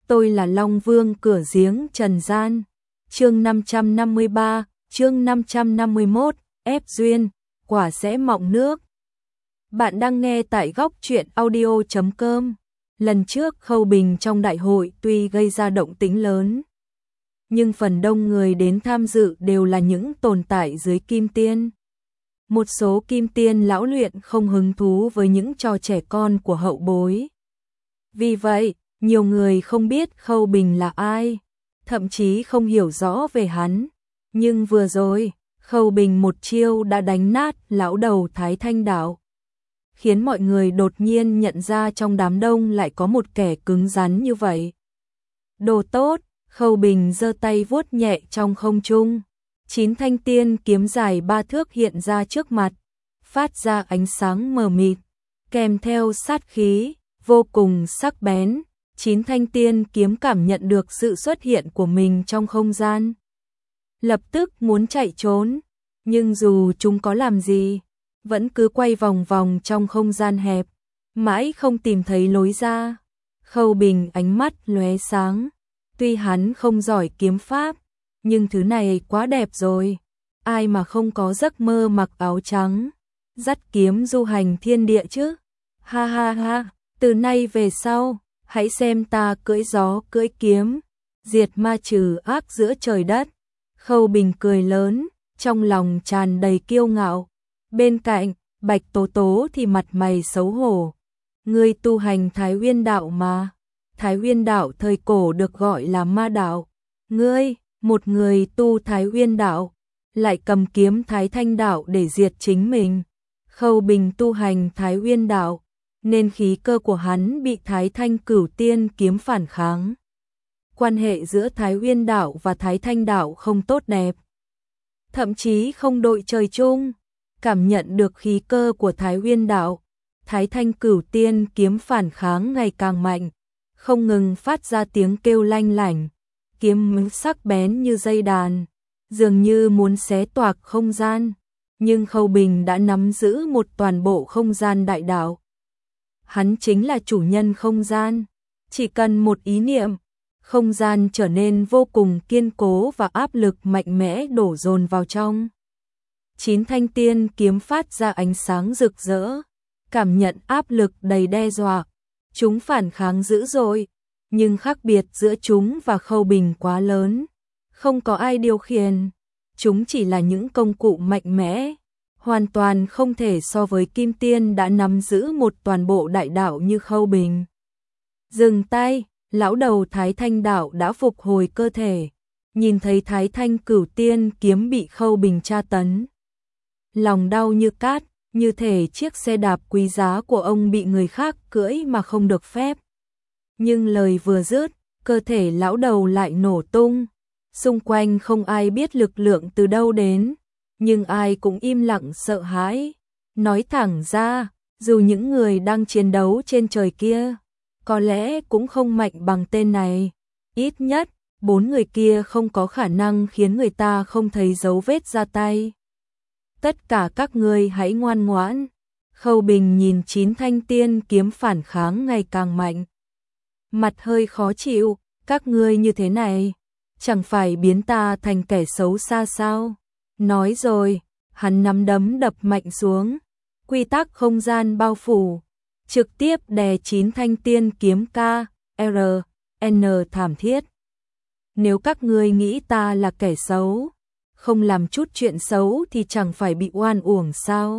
tôi là Long Vương cửa giếng trần gian. Chương 553, chương 551, ép duyên, quả sẽ mọng nước. Bạn đang nghe tại góc truyện audio.com. Lần trước Khâu Bình trong đại hội tuy gây ra động tĩnh lớn, nhưng phần đông người đến tham dự đều là những tồn tại dưới kim tiên. Một số kim tiên lão luyện không hứng thú với những trò trẻ con của hậu bối. Vì vậy, nhiều người không biết Khâu Bình là ai, thậm chí không hiểu rõ về hắn. Nhưng vừa rồi, Khâu Bình một chiêu đã đánh nát lão đầu Thái Thanh Đạo, khiến mọi người đột nhiên nhận ra trong đám đông lại có một kẻ cứng rắn như vậy. Đồ tốt, Khâu Bình giơ tay vuốt nhẹ trong không trung. 9 thanh tiên kiếm dài 3 thước hiện ra trước mặt, phát ra ánh sáng mờ mịt, kèm theo sát khí vô cùng sắc bén. 9 thanh tiên kiếm cảm nhận được sự xuất hiện của mình trong không gian, lập tức muốn chạy trốn, nhưng dù chúng có làm gì, vẫn cứ quay vòng vòng trong không gian hẹp, mãi không tìm thấy lối ra. Khâu Bình ánh mắt lóe sáng, tuy hắn không giỏi kiếm pháp, nhưng thứ này quá đẹp rồi, ai mà không có giấc mơ mặc áo trắng, dắt kiếm du hành thiên địa chứ. Ha ha ha, từ nay về sau, hãy xem ta cưỡi gió cưỡi kiếm, diệt ma trừ ác giữa trời đất. Khâu Bình cười lớn, trong lòng tràn đầy kiêu ngạo. Bên cạnh, Bạch Tố Tố thì mặt mày xấu hổ. Ngươi tu hành Thái Uyên đạo mà. Thái Uyên đạo thời cổ được gọi là ma đạo. Ngươi, một người tu Thái Uyên đạo, lại cầm kiếm Thái Thanh đạo để diệt chính mình. Khâu Bình tu hành Thái Uyên đạo, nên khí cơ của hắn bị Thái Thanh Cửu Tiên kiếm phản kháng. Quan hệ giữa Thái Uyên đạo và Thái Thanh đạo không tốt đẹp, thậm chí không đội trời chung. Cảm nhận được khí cơ của Thái Uyên đạo, Thái Thanh Cửu Tiên kiếm phản kháng ngày càng mạnh, không ngừng phát ra tiếng kêu lanh lảnh, kiếm sắc bén như dây đàn, dường như muốn xé toạc không gian. Nhưng Khâu Bình đã nắm giữ một toàn bộ không gian đại đạo. Hắn chính là chủ nhân không gian, chỉ cần một ý niệm, không gian trở nên vô cùng kiên cố và áp lực mạnh mẽ đổ dồn vào trong. 9 thanh tiên kiếm phát ra ánh sáng rực rỡ, cảm nhận áp lực đầy đe dọa. Chúng phản kháng dữ dội, nhưng khác biệt giữa chúng và Khâu Bình quá lớn, không có ai điều khiển. Chúng chỉ là những công cụ mạnh mẽ, hoàn toàn không thể so với kim tiên đã nắm giữ một toàn bộ đại đạo như Khâu Bình. Dừng tay, lão đầu Thái Thanh đạo đã phục hồi cơ thể, nhìn thấy Thái Thanh Cửu Tiên kiếm bị Khâu Bình tra tấn, lòng đau như cát, như thể chiếc xe đạp quý giá của ông bị người khác cưỡi mà không được phép. Nhưng lời vừa dứt, cơ thể lão đầu lại nổ tung. Xung quanh không ai biết lực lượng từ đâu đến, nhưng ai cũng im lặng sợ hãi. Nói thẳng ra, dù những người đang chiến đấu trên trời kia, có lẽ cũng không mạnh bằng tên này. Ít nhất, 4 người kia không có khả năng khiến người ta không thấy dấu vết ra tay. Tất cả các ngươi hãy ngoan ngoãn. Khâu Bình nhìn 9 thanh tiên kiếm phản kháng ngày càng mạnh, mặt hơi khó chịu. Các ngươi như thế này, chẳng phải biến ta thành kẻ xấu xa sao? Nói rồi, hắn nắm đấm đập mạnh xuống, quy tắc không gian bao phủ, trực tiếp đè 9 thanh tiên kiếm K, R, N thảm thiết. Nếu các ngươi nghĩ ta là kẻ xấu, không làm chút chuyện xấu thì chẳng phải bị oan uổng sao?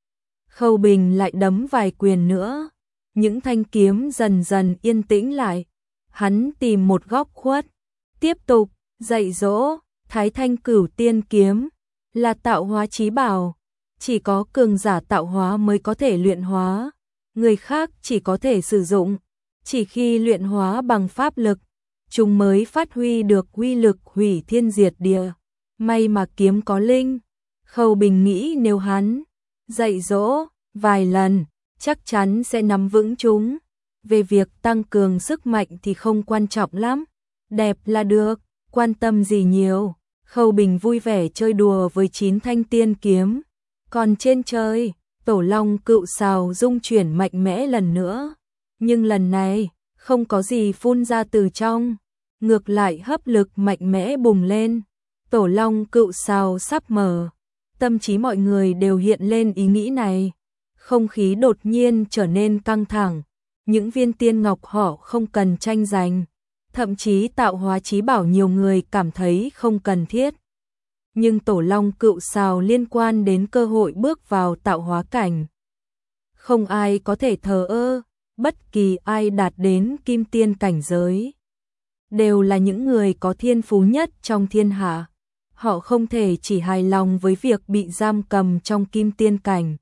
Khâu Bình lại đấm vài quyền nữa, những thanh kiếm dần dần yên tĩnh lại. Hắn tìm một góc khuất, tiếp tục dạy dỗ. Thái Thanh Cửu Tiên kiếm là tạo hóa chí bảo, chỉ có cường giả tạo hóa mới có thể luyện hóa, người khác chỉ có thể sử dụng. Chỉ khi luyện hóa bằng pháp lực, chúng mới phát huy được uy lực hủy thiên diệt địa. May mà kiếm có linh. Khâu Bình nghĩ nếu hắn dạy dỗ vài lần, chắc chắn sẽ nắm vững chúng. Về việc tăng cường sức mạnh thì không quan trọng lắm, đẹp là được, quan tâm gì nhiều. Khâu Bình vui vẻ chơi đùa với 9 thanh tiên kiếm. Còn trên trời, Tổ Long Cựu Sào rung chuyển mạnh mẽ lần nữa. Nhưng lần này, không có gì phun ra từ trong, ngược lại hấp lực mạnh mẽ bùng lên. Tổ long cựu sao sắp mở, tâm trí mọi người đều hiện lên ý nghĩ này. Không khí đột nhiên trở nên căng thẳng, những viên tiên ngọc họ không cần tranh giành, thậm chí tạo hóa chí bảo nhiều người cảm thấy không cần thiết. Nhưng tổ long cựu sao liên quan đến cơ hội bước vào tạo hóa cảnh. Không ai có thể thờ ơ, bất kỳ ai đạt đến kim tiên cảnh giới đều là những người có thiên phú nhất trong thiên hạ. Họ không thể chỉ hài lòng với việc bị giam cầm trong kim tiên cảnh.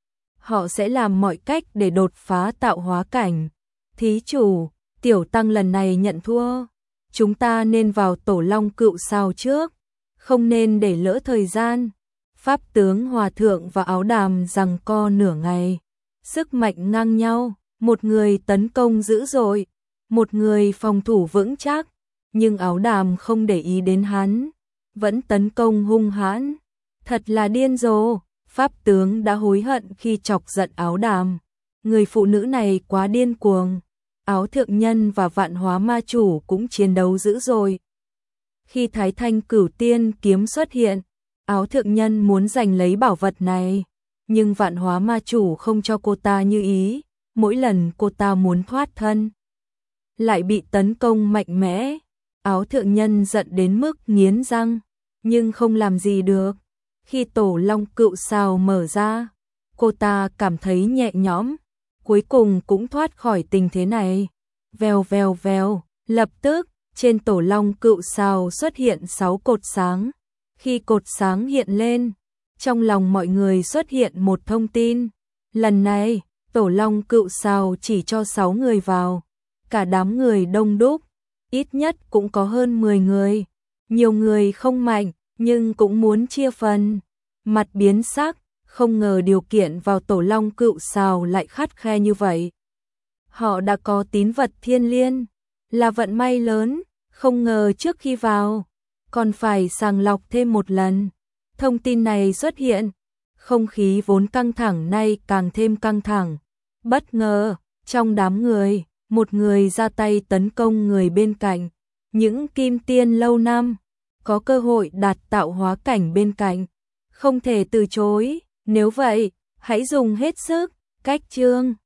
Họ sẽ làm mọi cách để đột phá tạo hóa cảnh. Thí chủ, tiểu tăng lần này nhận thua. Chúng ta nên vào tổ long cựu sao trước, không nên để lỡ thời gian. Pháp tướng hòa thượng và áo đàm giằng co nửa ngày. Sức mạnh ngang nhau, một người tấn công dữ dội, một người phòng thủ vững chắc. Nhưng áo đàm không để ý đến hắn, vẫn tấn công hung hãn. Thật là điên rồ, pháp tướng đã hối hận khi chọc giận áo đàm. Người phụ nữ này quá điên cuồng. Áo thượng nhân và vạn hóa ma chủ cũng chiến đấu dữ dội. Khi Thái Thanh Cửu Tiên kiếm xuất hiện, áo thượng nhân muốn giành lấy bảo vật này, nhưng vạn hóa ma chủ không cho cô ta như ý. Mỗi lần cô ta muốn thoát thân, lại bị tấn công mạnh mẽ. Áo thượng nhân giận đến mức nghiến răng, nhưng không làm gì được. Khi tổ long cựu sao mở ra, cô ta cảm thấy nhẹ nhõm, cuối cùng cũng thoát khỏi tình thế này. Vèo vèo vèo, lập tức, trên tổ long cựu sao xuất hiện 6 cột sáng. Khi cột sáng hiện lên, trong lòng mọi người xuất hiện một thông tin. Lần này, tổ long cựu sao chỉ cho 6 người vào. Cả đám người đông đúc, ít nhất cũng có hơn 10 người. Nhiều người không mạnh, nhưng cũng muốn chia phần. Mặt biến sắc, không ngờ điều kiện vào tổ long cựu sao lại khắt khe như vậy. Họ đã có tín vật thiên liên, là vận may lớn, không ngờ trước khi vào, còn phải sàng lọc thêm một lần. Thông tin này xuất hiện, không khí vốn căng thẳng nay càng thêm căng thẳng. Bất ngờ, trong đám người, một người ra tay tấn công người bên cạnh. Những kim tiên lâu năm, có cơ hội đạt tạo hóa cảnh bên cạnh. Không thể từ chối, nếu vậy, hãy dùng hết sức. Cách chương